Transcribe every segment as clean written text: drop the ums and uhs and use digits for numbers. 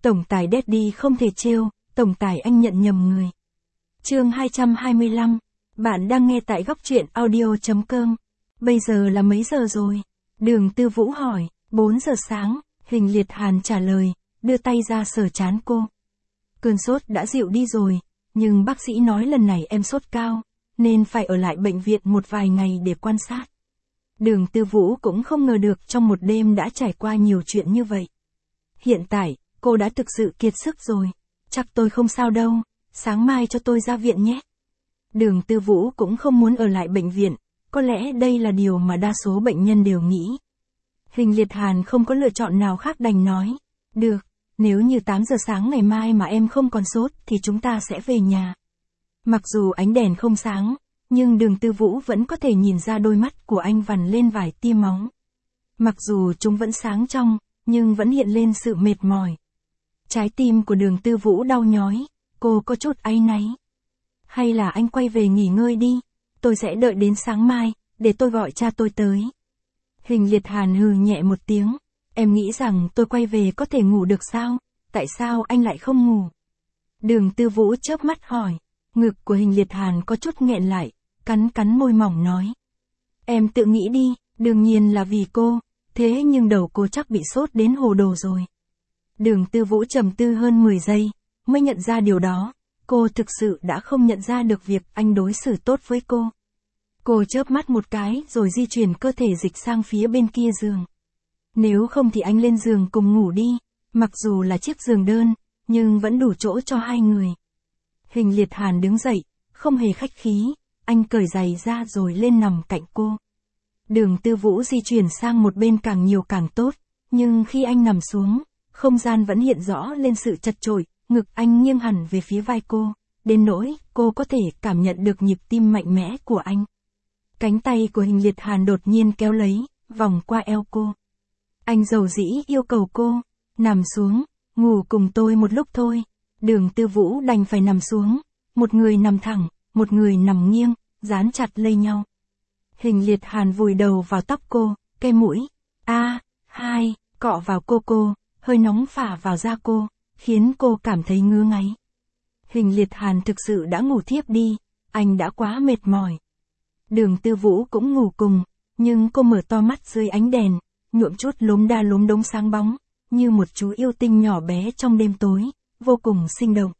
Tổng tài Daddy không thể trêu, tổng tài anh nhận nhầm người. Chương 225. Bạn đang nghe tại góc truyện audio.com. Bây giờ là mấy giờ rồi? Đường Tư Vũ hỏi. 4 giờ sáng, Hình Liệt Hàn trả lời, đưa tay ra sờ trán cô. Cơn sốt đã dịu đi rồi, nhưng bác sĩ nói lần này em sốt cao, nên phải ở lại bệnh viện một vài ngày để quan sát. Đường Tư Vũ cũng không ngờ được trong một đêm đã trải qua nhiều chuyện như vậy. Hiện tại, cô đã thực sự kiệt sức rồi. Chắc tôi không sao đâu, sáng mai cho tôi ra viện nhé. Đường Tư Vũ cũng không muốn ở lại bệnh viện, có lẽ đây là điều mà đa số bệnh nhân đều nghĩ. Hình Liệt Hàn không có lựa chọn nào khác đành nói. Được, nếu như 8 giờ sáng ngày mai mà em không còn sốt thì chúng ta sẽ về nhà. Mặc dù ánh đèn không sáng, nhưng Đường Tư Vũ vẫn có thể nhìn ra đôi mắt của anh vằn lên vài tia máu. Mặc dù chúng vẫn sáng trong, nhưng vẫn hiện lên sự mệt mỏi. Trái tim của Đường Tư Vũ đau nhói, cô có chút áy náy. Hay là anh quay về nghỉ ngơi đi, tôi sẽ đợi đến sáng mai, để tôi gọi cha tôi tới. Hình Liệt Hàn hừ nhẹ một tiếng, em nghĩ rằng tôi quay về có thể ngủ được sao, tại sao anh lại không ngủ? Đường Tư Vũ chớp mắt hỏi, ngực của Hình Liệt Hàn có chút nghẹn lại, cắn môi mỏng nói. Em tự nghĩ đi, đương nhiên là vì cô, thế nhưng đầu cô chắc bị sốt đến hồ đồ rồi. Đường Tư Vũ trầm tư hơn 10 giây, mới nhận ra điều đó, cô thực sự đã không nhận ra được việc anh đối xử tốt với cô. Cô chớp mắt một cái rồi di chuyển cơ thể dịch sang phía bên kia giường. Nếu không thì anh lên giường cùng ngủ đi, mặc dù là chiếc giường đơn, nhưng vẫn đủ chỗ cho hai người. Hình Liệt Hàn đứng dậy, không hề khách khí, anh cởi giày ra rồi lên nằm cạnh cô. Đường Tư Vũ di chuyển sang một bên càng nhiều càng tốt, nhưng khi anh nằm xuống, không gian vẫn hiện rõ lên sự chật chội, ngực anh nghiêng hẳn về phía vai cô, đến nỗi cô có thể cảm nhận được nhịp tim mạnh mẽ của anh. Cánh tay của Hình Liệt Hàn đột nhiên kéo lấy, vòng qua eo cô. Anh dầu dĩ yêu cầu cô, nằm xuống, ngủ cùng tôi một lúc thôi. Đường Tư Vũ đành phải nằm xuống, một người nằm thẳng, một người nằm nghiêng, dán chặt lấy nhau. Hình Liệt Hàn vùi đầu vào tóc cô, cái mũi, hai, cọ vào cô, hơi nóng phả vào da cô, khiến cô cảm thấy ngứa ngáy. Hình Liệt Hàn thực sự đã ngủ thiếp đi, anh đã quá mệt mỏi. Đường Tư Vũ cũng ngủ cùng, nhưng cô mở to mắt dưới ánh đèn, nhuộm chút lốm đa lốm đống sáng bóng, như một chú yêu tinh nhỏ bé trong đêm tối, vô cùng sinh động.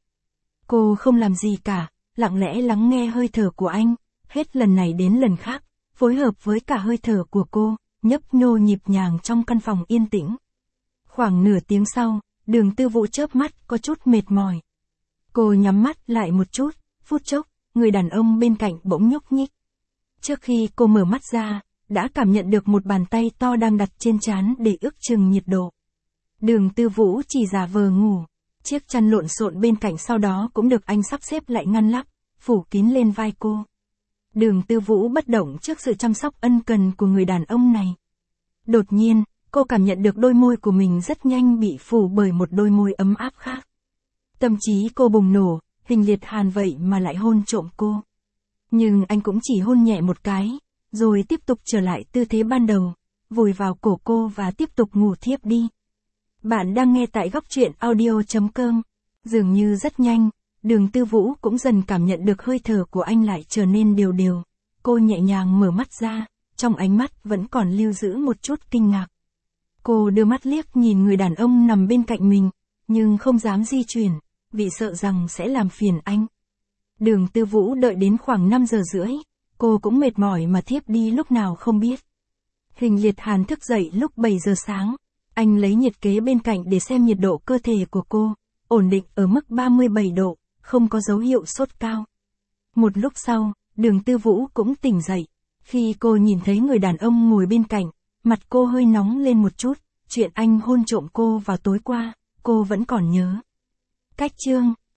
Cô không làm gì cả, lặng lẽ lắng nghe hơi thở của anh, hết lần này đến lần khác, phối hợp với cả hơi thở của cô, nhấp nhô nhịp nhàng trong căn phòng yên tĩnh. Khoảng nửa tiếng sau, Đường Tư Vũ chớp mắt có chút mệt mỏi. Cô nhắm mắt lại một chút, phút chốc, người đàn ông bên cạnh bỗng nhúc nhích. Trước khi cô mở mắt ra, đã cảm nhận được một bàn tay to đang đặt trên trán để ước chừng nhiệt độ. Đường Tư Vũ chỉ giả vờ ngủ, chiếc chăn lộn xộn bên cạnh sau đó cũng được anh sắp xếp lại ngăn nắp, phủ kín lên vai cô. Đường Tư Vũ bất động trước sự chăm sóc ân cần của người đàn ông này. Đột nhiên, cô cảm nhận được đôi môi của mình rất nhanh bị phủ bởi một đôi môi ấm áp khác. Tâm trí cô bùng nổ, Hình Liệt Hàn vậy mà lại hôn trộm cô. Nhưng anh cũng chỉ hôn nhẹ một cái, rồi tiếp tục trở lại tư thế ban đầu, vùi vào cổ cô và tiếp tục ngủ thiếp đi. Bạn đang nghe tại góc truyện audio.com. Dường như rất nhanh, Đường Tư Vũ cũng dần cảm nhận được hơi thở của anh lại trở nên đều đều. Cô nhẹ nhàng mở mắt ra, trong ánh mắt vẫn còn lưu giữ một chút kinh ngạc. Cô đưa mắt liếc nhìn người đàn ông nằm bên cạnh mình, nhưng không dám di chuyển, vì sợ rằng sẽ làm phiền anh. Đường Tư Vũ đợi đến khoảng 5 giờ rưỡi, cô cũng mệt mỏi mà thiếp đi lúc nào không biết. Hình Liệt Hàn thức dậy lúc 7 giờ sáng, anh lấy nhiệt kế bên cạnh để xem nhiệt độ cơ thể của cô, ổn định ở mức 37 độ, không có dấu hiệu sốt cao. Một lúc sau, Đường Tư Vũ cũng tỉnh dậy, khi cô nhìn thấy người đàn ông ngồi bên cạnh, mặt cô hơi nóng lên một chút, chuyện anh hôn trộm cô vào tối qua, cô vẫn còn nhớ. Cách chương